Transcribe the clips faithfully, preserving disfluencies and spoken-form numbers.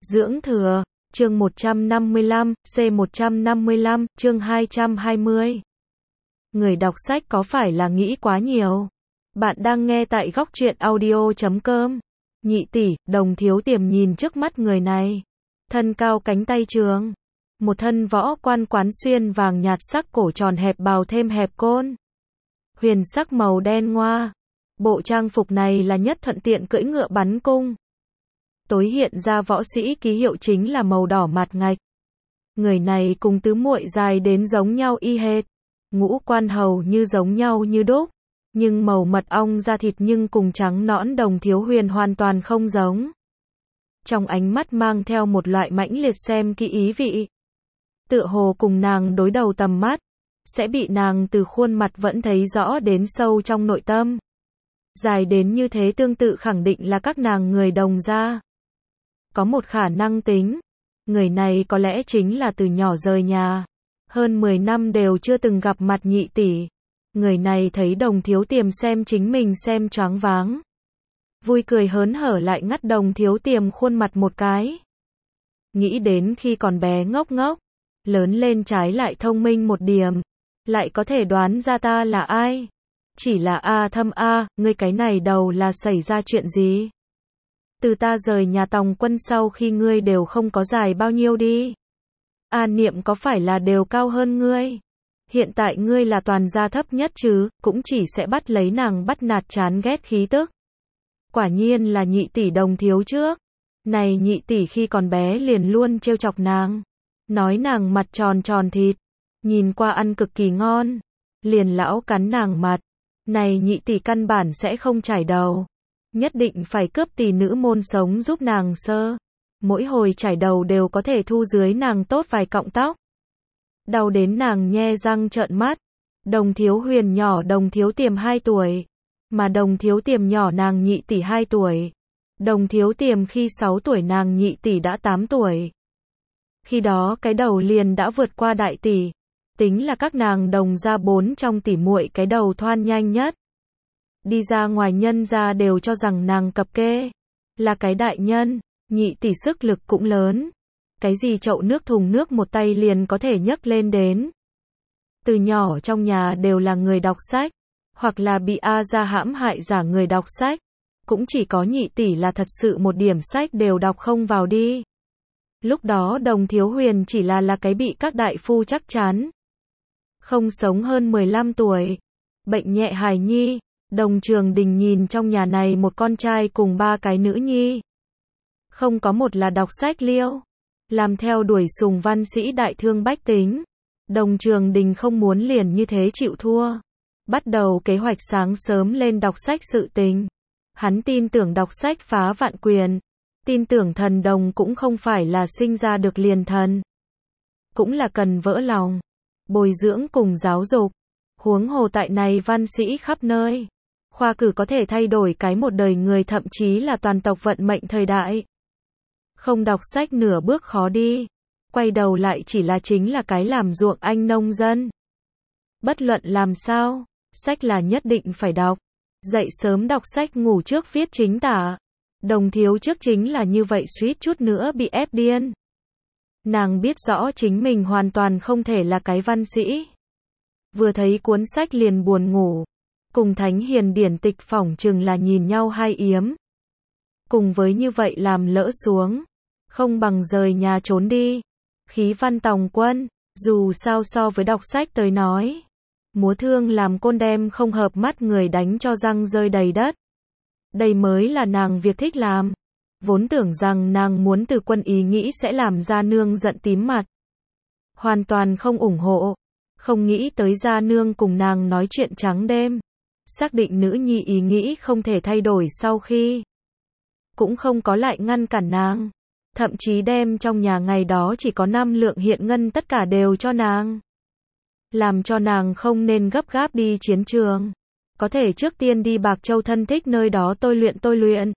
Dưỡng thừa, chương một trăm năm mươi lăm, C một trăm năm mươi lăm, chương hai trăm hai mươi. Người đọc sách có phải là nghĩ quá nhiều? Bạn đang nghe tại góc truyện audio chấm com. Nhị tỷ, Đồng Thiếu Tiềm nhìn trước mắt người này. Thân cao cánh tay trường. Một thân võ quan quán xuyên vàng nhạt sắc cổ tròn hẹp bào thêm hẹp côn. Huyền sắc màu đen ngoa. Bộ trang phục này là nhất thuận tiện cưỡi ngựa bắn cung. Tối hiện ra võ sĩ ký hiệu chính là màu đỏ mạt ngạch. Người này cùng tứ muội dài đến giống nhau y hệt. Ngũ quan hầu như giống nhau như đúc. Nhưng màu mật ong da thịt nhưng cùng trắng nõn Đồng Thiếu Huyền hoàn toàn không giống. Trong ánh mắt mang theo một loại mãnh liệt xem kỹ ý vị. Tựa hồ cùng nàng đối đầu tầm mắt, sẽ bị nàng từ khuôn mặt vẫn thấy rõ đến sâu trong nội tâm. Dài đến như thế tương tự khẳng định là các nàng người Đồng gia. Có một khả năng tính, người này có lẽ chính là từ nhỏ rời nhà, hơn mười năm đều chưa từng gặp mặt nhị tỷ. Người này thấy Đồng Thiếu Tiềm xem chính mình xem choáng váng. Vui cười hớn hở lại ngắt Đồng Thiếu Tiềm khuôn mặt một cái. Nghĩ đến khi còn bé ngốc ngốc, lớn lên trái lại thông minh một điểm, lại có thể đoán ra ta là ai. Chỉ là a Thâm a, ngươi cái này đầu là xảy ra chuyện gì? Từ ta rời nhà tòng quân sau khi ngươi đều không có dài bao nhiêu đi. A Niệm có phải là đều cao hơn ngươi? Hiện tại ngươi là toàn gia thấp nhất chứ, cũng chỉ sẽ bắt lấy nàng bắt nạt chán ghét khí tức. Quả nhiên là nhị tỷ Đồng Thiếu trước. Này nhị tỷ khi còn bé liền luôn trêu chọc nàng. Nói nàng mặt tròn tròn thịt. Nhìn qua ăn cực kỳ ngon. Liền lão cắn nàng mặt. Này nhị tỷ căn bản sẽ không chải đầu. Nhất định phải cướp tỷ nữ môn sống giúp nàng sơ. Mỗi hồi chải đầu đều có thể thu dưới nàng tốt vài cọng tóc. Đau đến nàng nhe răng trợn mắt. Đồng Thiếu Huyền nhỏ Đồng Thiếu Tiềm hai tuổi. Mà Đồng Thiếu Tiềm nhỏ nàng nhị tỷ hai tuổi. Đồng Thiếu Tiềm khi sáu tuổi nàng nhị tỷ đã tám tuổi. Khi đó cái đầu liền đã vượt qua đại tỷ. Tính là các nàng Đồng gia bốn trong tỷ muội cái đầu thoan nhanh nhất. Đi ra ngoài nhân gia đều cho rằng nàng cập kê. Là cái đại nhân, nhị tỷ sức lực cũng lớn. Cái gì chậu nước thùng nước một tay liền có thể nhấc lên đến. Từ nhỏ trong nhà đều là người đọc sách. Hoặc là bị A gia hãm hại giả người đọc sách. Cũng chỉ có nhị tỷ là thật sự một điểm sách đều đọc không vào đi. Lúc đó Đồng Thiếu Huyền chỉ là là cái bị các đại phu chắc chắn. Không sống hơn mười lăm tuổi. Bệnh nhẹ hài nhi. Đồng Trường Đình nhìn trong nhà này một con trai cùng ba cái nữ nhi. Không có một là đọc sách liêu. Làm theo đuổi sùng văn sĩ đại thương bách tính. Đồng Trường Đình không muốn liền như thế chịu thua. Bắt đầu kế hoạch sáng sớm lên đọc sách sự tình. Hắn tin tưởng đọc sách phá vạn quyền. Tin tưởng thần đồng cũng không phải là sinh ra được liền thần. Cũng là cần vỡ lòng. Bồi dưỡng cùng giáo dục. Huống hồ tại này văn sĩ khắp nơi. Khoa cử có thể thay đổi cái một đời người thậm chí là toàn tộc vận mệnh thời đại. Không đọc sách nửa bước khó đi. Quay đầu lại chỉ là chính là cái làm ruộng anh nông dân. Bất luận làm sao, sách là nhất định phải đọc. Dậy sớm đọc sách ngủ trước viết chính tả. Đồng Thiếu trước chính là như vậy suýt chút nữa bị ép điên. Nàng biết rõ chính mình hoàn toàn không thể là cái văn sĩ. Vừa thấy cuốn sách liền buồn ngủ. Cùng thánh hiền điển tịch phỏng chừng là nhìn nhau hai yếm. Cùng với như vậy làm lỡ xuống. Không bằng rời nhà trốn đi. Khí văn tòng quân. Dù sao so với đọc sách tới nói. Múa thương làm côn đem không hợp mắt người đánh cho răng rơi đầy đất. Đây mới là nàng việc thích làm. Vốn tưởng rằng nàng muốn từ quân ý nghĩ sẽ làm Gia Nương giận tím mặt. Hoàn toàn không ủng hộ. Không nghĩ tới Gia Nương cùng nàng nói chuyện trắng đêm. Xác định nữ nhi ý nghĩ không thể thay đổi sau khi. Cũng không có lại ngăn cản nàng. Thậm chí đem trong nhà ngày đó chỉ có năm lượng hiện ngân tất cả đều cho nàng. Làm cho nàng không nên gấp gáp đi chiến trường. Có thể trước tiên đi Bạc Châu thân thích nơi đó tôi luyện tôi luyện.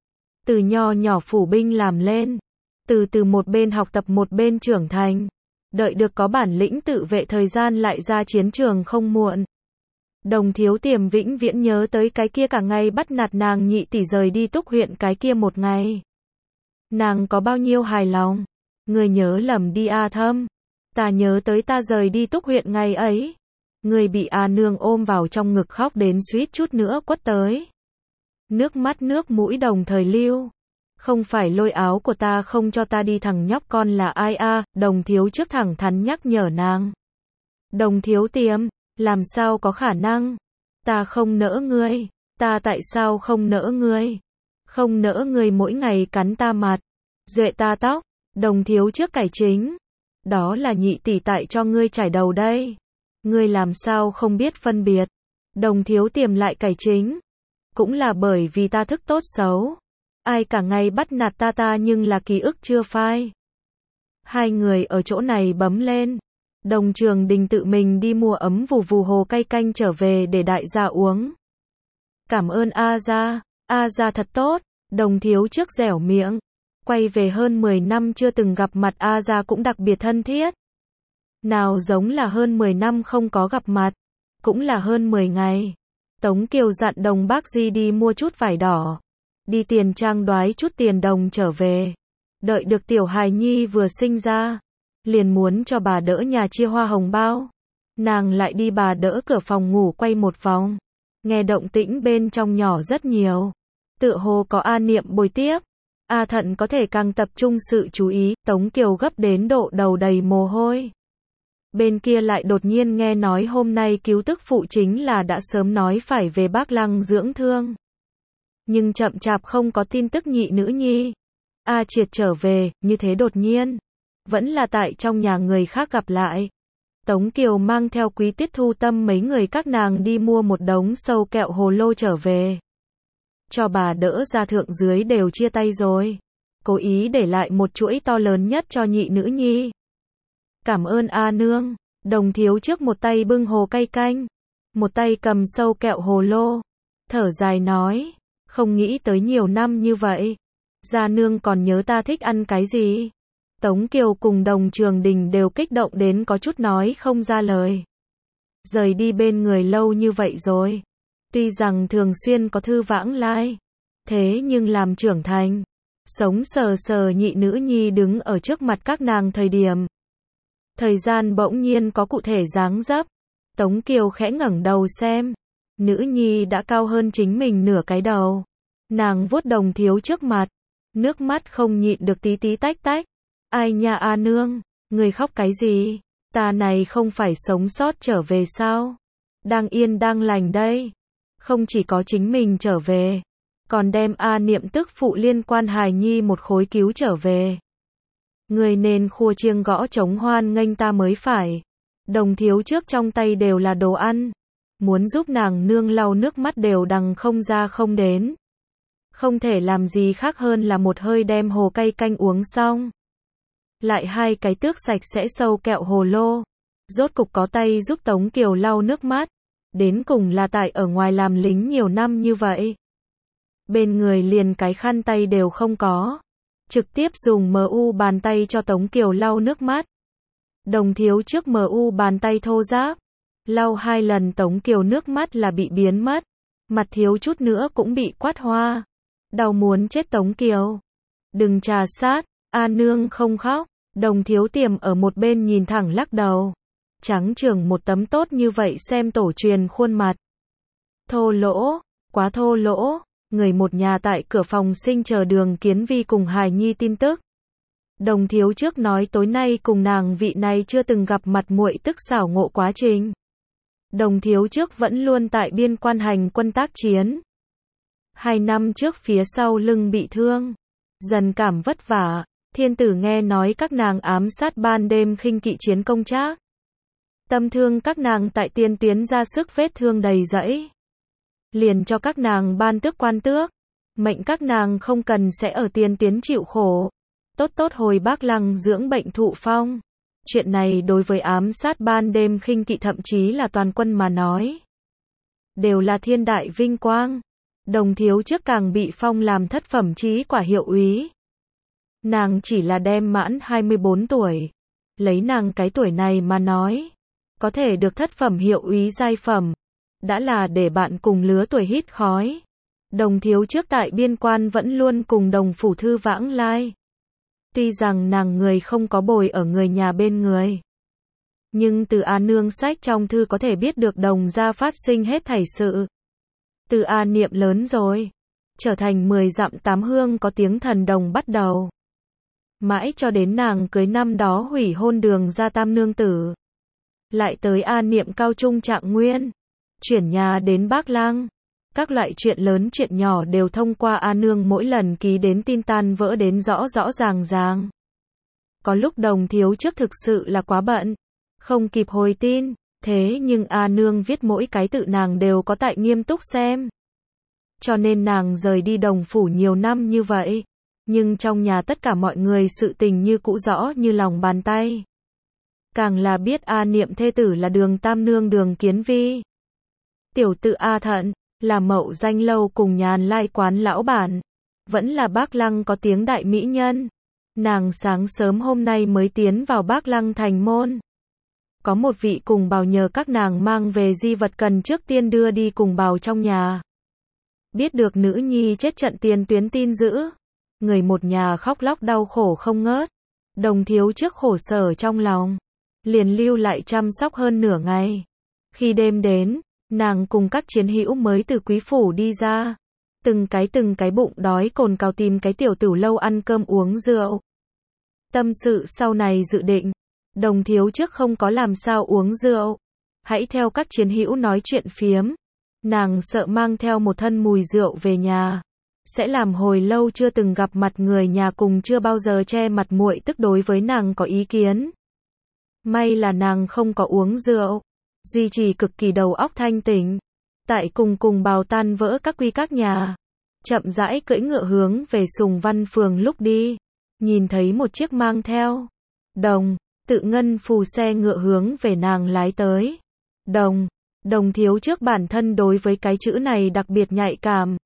Từ nho nhỏ phủ binh làm lên. Từ từ một bên học tập một bên trưởng thành. Đợi được có bản lĩnh tự vệ thời gian lại ra chiến trường không muộn. Đồng Thiếu Tiềm vĩnh viễn nhớ tới cái kia cả ngày bắt nạt nàng nhị tỷ rời đi Túc huyện cái kia một ngày. Nàng có bao nhiêu hài lòng? Ngươi nhớ lầm đi A Thâm. Ta nhớ tới ta rời đi Túc huyện ngày ấy. Ngươi bị A Nương ôm vào trong ngực khóc đến suýt chút nữa quất tới. Nước mắt nước mũi đồng thời lưu. Không phải lôi áo của ta không cho ta đi, thằng nhóc con là ai a? Đồng thiếu trước thẳng thắn nhắc nhở nàng. Đồng thiếu tiêm, làm sao có khả năng? Ta không nỡ ngươi. Ta tại sao không nỡ ngươi? Không nỡ ngươi mỗi ngày cắn ta mặt, duệ ta tóc. Đồng thiếu trước cải chính. Đó là nhị tỷ tại cho ngươi chải đầu đây. Ngươi làm sao không biết phân biệt? Đồng thiếu tiềm lại cải chính. Cũng là bởi vì ta thức tốt xấu. Ai cả ngày bắt nạt ta ta nhưng là ký ức chưa phai. Hai người ở chỗ này bấm lên. Đồng Trường Đình tự mình đi mua ấm vù vù hồ cay canh trở về để đại gia uống. Cảm ơn A gia, A gia thật tốt. Đồng thiếu trước dẻo miệng. Quay về hơn mười năm chưa từng gặp mặt A gia cũng đặc biệt thân thiết. Nào giống là hơn mười năm không có gặp mặt. Cũng là hơn mười ngày. Tống Kiều dặn Đồng Bác Di đi mua chút vải đỏ. Đi tiền trang đoái chút tiền đồng trở về. Đợi được tiểu hài nhi vừa sinh ra. Liền muốn cho bà đỡ nhà chia hoa hồng bao. Nàng lại đi bà đỡ cửa phòng ngủ quay một vòng. Nghe động tĩnh bên trong nhỏ rất nhiều. Tựa hồ có A Niệm bồi tiếp. A Thận có thể càng tập trung sự chú ý. Tống Kiều gấp đến độ đầu đầy mồ hôi. Bên kia lại đột nhiên nghe nói hôm nay cứu tức phụ chính là đã sớm nói phải về Bác Lăng dưỡng thương. Nhưng chậm chạp không có tin tức nhị nữ nhi. A Triệt trở về, như thế đột nhiên. Vẫn là tại trong nhà người khác gặp lại. Tống Kiều mang theo Quý Tiết Thu Tâm mấy người các nàng đi mua một đống sâu kẹo hồ lô trở về. Cho bà đỡ ra thượng dưới đều chia tay rồi. Cố ý để lại một chuỗi to lớn nhất cho nhị nữ nhi. Cảm ơn A Nương. Đồng thiếu trước một tay bưng hồ cay canh. Một tay cầm sâu kẹo hồ lô. Thở dài nói. Không nghĩ tới nhiều năm như vậy. Gia Nương còn nhớ ta thích ăn cái gì? Tống Kiều cùng Đồng Trường Đình đều kích động đến có chút nói không ra lời. Rời đi bên người lâu như vậy rồi. Tuy rằng thường xuyên có thư vãng lai. Thế nhưng làm trưởng thành. Sống sờ sờ nhị nữ nhi đứng ở trước mặt các nàng thời điểm. Thời gian bỗng nhiên có cụ thể dáng dấp. Tống Kiều khẽ ngẩng đầu xem. Nữ nhi đã cao hơn chính mình nửa cái đầu. Nàng vuốt Đồng thiếu trước mặt. Nước mắt không nhịn được tí tí tách tách. Ai nha A Nương, người khóc cái gì? Ta này không phải sống sót trở về sao? Đang yên đang lành đây. Không chỉ có chính mình trở về. Còn đem A Niệm tức phụ liên quan hài nhi một khối cứu trở về. Người nên khua chiêng gõ trống hoan nghênh ta mới phải. Đồng thiếu trước trong tay đều là đồ ăn. Muốn giúp nàng nương lau nước mắt đều đằng không ra không đến. Không thể làm gì khác hơn là một hơi đem hồ cay canh uống xong. Lại hai cái tước sạch sẽ sâu kẹo hồ lô. Rốt cục có tay giúp Tống Kiều lau nước mắt. Đến cùng là tại ở ngoài làm lính nhiều năm như vậy. Bên người liền cái khăn tay đều không có. Trực tiếp dùng em u bàn tay cho Tống Kiều lau nước mắt. Đồng thiếu trước em u bàn tay thô ráp. Lau hai lần Tống Kiều nước mắt là bị biến mất. Mặt thiếu chút nữa cũng bị quát hoa. Đau muốn chết Tống Kiều. Đừng trà sát, A Nương không khóc. Đồng thiếu tiềm ở một bên nhìn thẳng lắc đầu. Trắng trưởng một tấm tốt như vậy xem tổ truyền khuôn mặt. Thô lỗ, quá thô lỗ. Người một nhà tại cửa phòng sinh chờ Đường Kiến Vi cùng hài nhi tin tức. Đồng thiếu trước nói tối nay cùng nàng vị này chưa từng gặp mặt muội tức xảo ngộ quá trình. Đồng thiếu trước vẫn luôn tại biên quan hành quân tác chiến. Hai năm trước phía sau lưng bị thương. Dần cảm vất vả. Thiên tử nghe nói các nàng ám sát ban đêm khinh kỵ chiến công trác. Tâm thương các nàng tại tiên tiến ra sức vết thương đầy rẫy. Liền cho các nàng ban tước quan tước. Mệnh các nàng không cần sẽ ở tiên tiến chịu khổ. Tốt tốt hồi Bác Lăng dưỡng bệnh thụ phong. Chuyện này đối với ám sát ban đêm khinh kỵ thậm chí là toàn quân mà nói. Đều là thiên đại vinh quang. Đồng thiếu trước càng bị phong làm thất phẩm chí quả hiệu úy. Nàng chỉ là đem mãn hai mươi bốn tuổi. Lấy nàng cái tuổi này mà nói. Có thể được thất phẩm hiệu úy giai phẩm. Đã là để bạn cùng lứa tuổi hít khói. Đồng thiếu trước tại biên quan vẫn luôn cùng đồng phủ thư vãng lai. Tuy rằng nàng người không có bồi ở người nhà bên người, nhưng từ A Nương sách trong thư có thể biết được Đồng gia phát sinh hết thảy sự. Từ A Niệm lớn rồi, trở thành mười dặm tám hương có tiếng thần đồng bắt đầu. Mãi cho đến nàng cưới năm đó hủy hôn Đường gia tam nương tử. Lại tới A Niệm cao trung trạng nguyên, chuyển nhà đến Bác Lăng. Các loại chuyện lớn chuyện nhỏ đều thông qua A Nương mỗi lần ký đến tin tan vỡ đến rõ rõ ràng ràng. Có lúc Đồng thiếu trước thực sự là quá bận, không kịp hồi tin, thế nhưng A Nương viết mỗi cái tự nàng đều có tại nghiêm túc xem. Cho nên nàng rời đi Đồng phủ nhiều năm như vậy, nhưng trong nhà tất cả mọi người sự tình như cũ rõ như lòng bàn tay. Càng là biết A Niệm thê tử là Đường tam nương Đường Kiến Vi. Tiểu tự A Thận, là mậu danh lâu cùng Nhàn Lai quán lão bản, vẫn là Bác Lăng có tiếng đại mỹ nhân. Nàng sáng sớm hôm nay mới tiến vào Bác Lăng thành môn. Có một vị cùng bào nhờ các nàng mang về di vật cần trước tiên đưa đi cùng bào trong nhà. Biết được nữ nhi chết trận tiền tuyến tin dữ, người một nhà khóc lóc đau khổ không ngớt. Đồng thiếu trước khổ sở trong lòng, liền lưu lại chăm sóc hơn nửa ngày. Khi đêm đến, nàng cùng các chiến hữu mới từ quý phủ đi ra, từng cái từng cái bụng đói cồn cào tìm cái tiểu tửu lâu ăn cơm uống rượu. Tâm sự sau này dự định, Đồng thiếu trước không có làm sao uống rượu, hãy theo các chiến hữu nói chuyện phiếm. Nàng sợ mang theo một thân mùi rượu về nhà, sẽ làm hồi lâu chưa từng gặp mặt người nhà cùng chưa bao giờ che mặt muội tức đối với nàng có ý kiến. May là nàng không có uống rượu, duy trì cực kỳ đầu óc thanh tỉnh. Tại cùng cùng bào tan vỡ các quy các nhà, chậm rãi cưỡi ngựa hướng về Sùng Văn phường lúc đi, nhìn thấy một chiếc mang theo Đồng tự ngân phù xe ngựa hướng về nàng lái tới. Đồng, Đồng thiếu trước bản thân đối với cái chữ này đặc biệt nhạy cảm.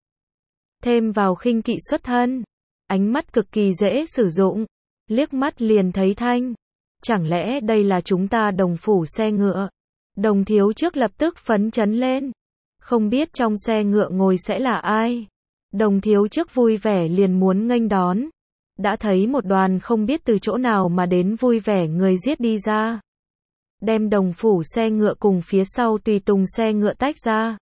Thêm vào khinh kỵ xuất thân, ánh mắt cực kỳ dễ sử dụng, liếc mắt liền thấy thanh. Chẳng lẽ đây là chúng ta Đồng phủ xe ngựa? Đồng thiếu trước lập tức phấn chấn lên. Không biết trong xe ngựa ngồi sẽ là ai? Đồng thiếu trước vui vẻ liền muốn nghênh đón. Đã thấy một đoàn không biết từ chỗ nào mà đến vui vẻ người giết đi ra. Đem Đồng phủ xe ngựa cùng phía sau tùy tùng xe ngựa tách ra.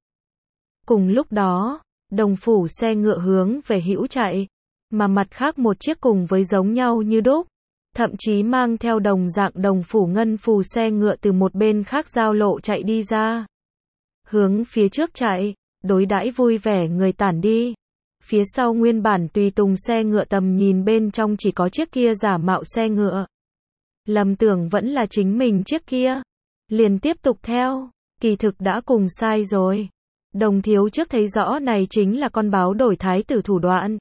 Cùng lúc đó, Đồng phủ xe ngựa hướng về hữu chạy, mà mặt khác một chiếc cùng với giống nhau như đúc, thậm chí mang theo đồng dạng Đồng phủ ngân phù xe ngựa từ một bên khác giao lộ chạy đi ra. Hướng phía trước chạy, đối đãi vui vẻ người tản đi. Phía sau nguyên bản tùy tùng xe ngựa tầm nhìn bên trong chỉ có chiếc kia giả mạo xe ngựa. Lầm tưởng vẫn là chính mình chiếc kia. Liền tiếp tục theo, kỳ thực đã cùng sai rồi. Đồng thiếu trước thấy rõ này chính là con báo đổi thái tử thủ đoạn.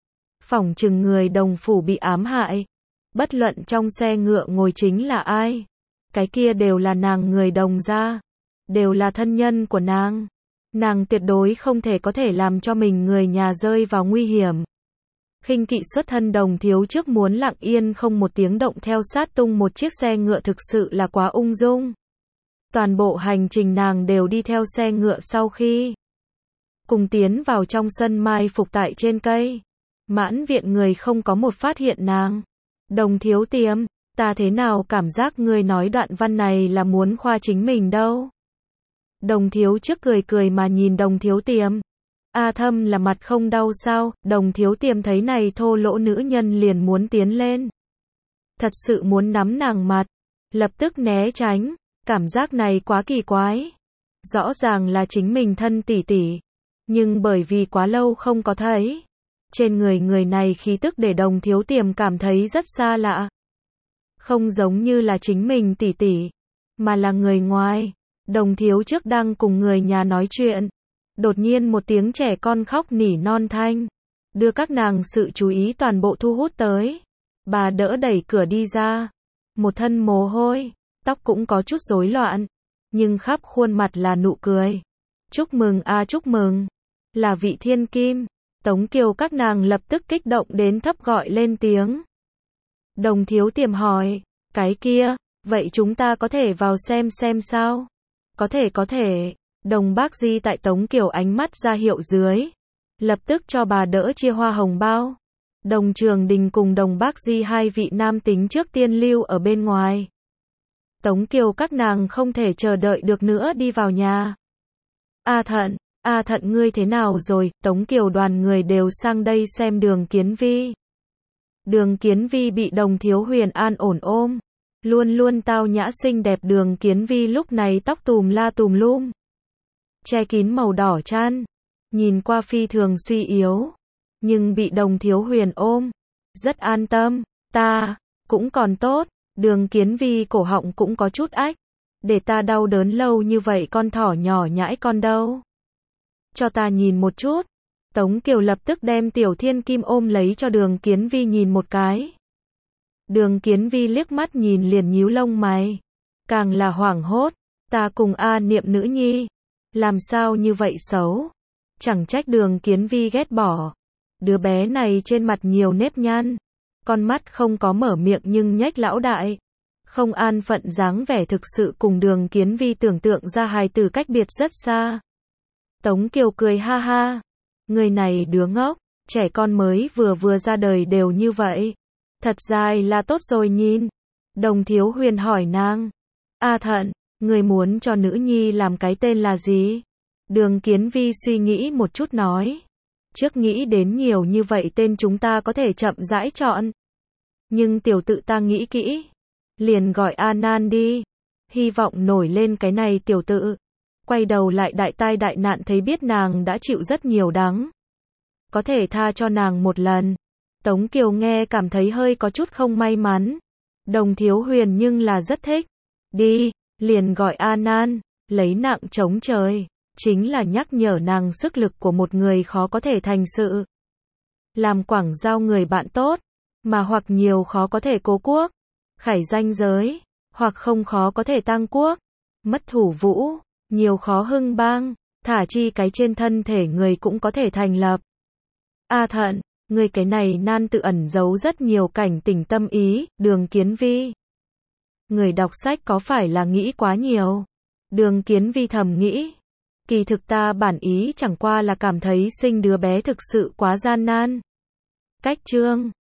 Phỏng chừng người Đồng phủ bị ám hại. Bất luận trong xe ngựa ngồi chính là ai. Cái kia đều là nàng người Đồng gia. Đều là thân nhân của nàng. Nàng tuyệt đối không thể có thể làm cho mình người nhà rơi vào nguy hiểm. Khinh kỵ xuất thân Đồng thiếu trước muốn lặng yên không một tiếng động theo sát tung một chiếc xe ngựa thực sự là quá ung dung. Toàn bộ hành trình nàng đều đi theo xe ngựa sau khi cùng tiến vào trong sân mai phục tại trên cây. Mãn viện người không có một phát hiện nàng. Đồng thiếu tiêm, ta thế nào cảm giác ngươi nói đoạn văn này là muốn khoa chính mình đâu. Đồng thiếu trước cười cười mà nhìn Đồng thiếu tiêm. A Thâm là mặt không đau sao? Đồng thiếu tiêm thấy này thô lỗ nữ nhân liền muốn tiến lên. Thật sự muốn nắm nàng mặt. Lập tức né tránh. Cảm giác này quá kỳ quái. Rõ ràng là chính mình thân tỷ tỷ. Nhưng bởi vì quá lâu không có thấy. Trên người người này khí tức để Đồng thiếu tiêm cảm thấy rất xa lạ. Không giống như là chính mình tỷ tỷ. Mà là người ngoài. Đồng thiếu trước đang cùng người nhà nói chuyện. Đột nhiên một tiếng trẻ con khóc nỉ non thanh. Đưa các nàng sự chú ý toàn bộ thu hút tới. Bà đỡ đẩy cửa đi ra. Một thân mồ hôi. Tóc cũng có chút rối loạn. Nhưng khắp khuôn mặt là nụ cười. Chúc mừng a chúc mừng. Là vị thiên kim. Tống Kiều các nàng lập tức kích động đến thấp gọi lên tiếng. Đồng thiếu tiềm hỏi. Cái kia, vậy chúng ta có thể vào xem xem sao? Có thể có thể. Đồng bác Di tại Tống Kiều ánh mắt ra hiệu dưới. Lập tức cho bà đỡ chia hoa hồng bao. Đồng Trường Đình cùng Đồng Bác Di hai vị nam tính trước tiên lưu ở bên ngoài. Tống Kiều các nàng không thể chờ đợi được nữa đi vào nhà. A Thận, A Thận ngươi thế nào rồi? Tống Kiều đoàn người đều sang đây xem Đường Kiến Vi. Đường Kiến Vi bị Đồng Thiếu Huyền an ổn ôm. Luôn luôn tao nhã xinh đẹp Đường Kiến Vi lúc này tóc tùm la tùm lum. Che kín màu đỏ chăn. Nhìn qua phi thường suy yếu. Nhưng bị Đồng Thiếu Huyền ôm. Rất an tâm. Ta, cũng còn tốt. Đường Kiến Vi cổ họng cũng có chút ách. Để ta đau đớn lâu như vậy con thỏ nhỏ nhãi con đâu. Cho ta nhìn một chút. Tống Kiều lập tức đem Tiểu Thiên Kim ôm lấy cho Đường Kiến Vi nhìn một cái. Đường Kiến Vi liếc mắt nhìn liền nhíu lông mày. Càng là hoảng hốt. Ta cùng A Niệm nữ nhi. Làm sao như vậy xấu. Chẳng trách Đường Kiến Vi ghét bỏ. Đứa bé này trên mặt nhiều nếp nhăn. Con mắt không có mở miệng nhưng nhếch lão đại. Không an phận dáng vẻ thực sự cùng Đường Kiến Vi tưởng tượng ra hài tử cách biệt rất xa. Tống Kiều cười ha ha. Người này đứa ngốc. Trẻ con mới vừa vừa ra đời đều như vậy. Thật dài là tốt rồi nhìn. Đồng Thiếu Huyền hỏi nàng. A Thận, người muốn cho nữ nhi làm cái tên là gì? Đường Kiến Vi suy nghĩ một chút nói. Trước nghĩ đến nhiều như vậy tên chúng ta có thể chậm rãi chọn. Nhưng tiểu tự ta nghĩ kỹ. Liền gọi A Nan đi. Hy vọng nổi lên cái này tiểu tự. Quay đầu lại đại tai đại nạn thấy biết nàng đã chịu rất nhiều đắng. Có thể tha cho nàng một lần. Tống Kiều nghe cảm thấy hơi có chút không may mắn. Đồng Thiếu Huyền nhưng là rất thích. Đi, liền gọi A Nan, lấy nặng chống trời. Chính là nhắc nhở nàng sức lực của một người khó có thể thành sự. Làm quảng giao người bạn tốt, mà hoặc nhiều khó có thể cố quốc, khải danh giới, hoặc không khó có thể tăng quốc, mất thủ vũ, nhiều khó hưng bang, thả chi cái trên thân thể người cũng có thể thành lập. A Thận, người cái này nan tự ẩn giấu rất nhiều cảnh tình tâm ý, Đường Kiến Vi. Người đọc sách có phải là nghĩ quá nhiều? Đường Kiến Vi thầm nghĩ. Kỳ thực ta bản ý chẳng qua là cảm thấy sinh đứa bé thực sự quá gian nan. Cách chương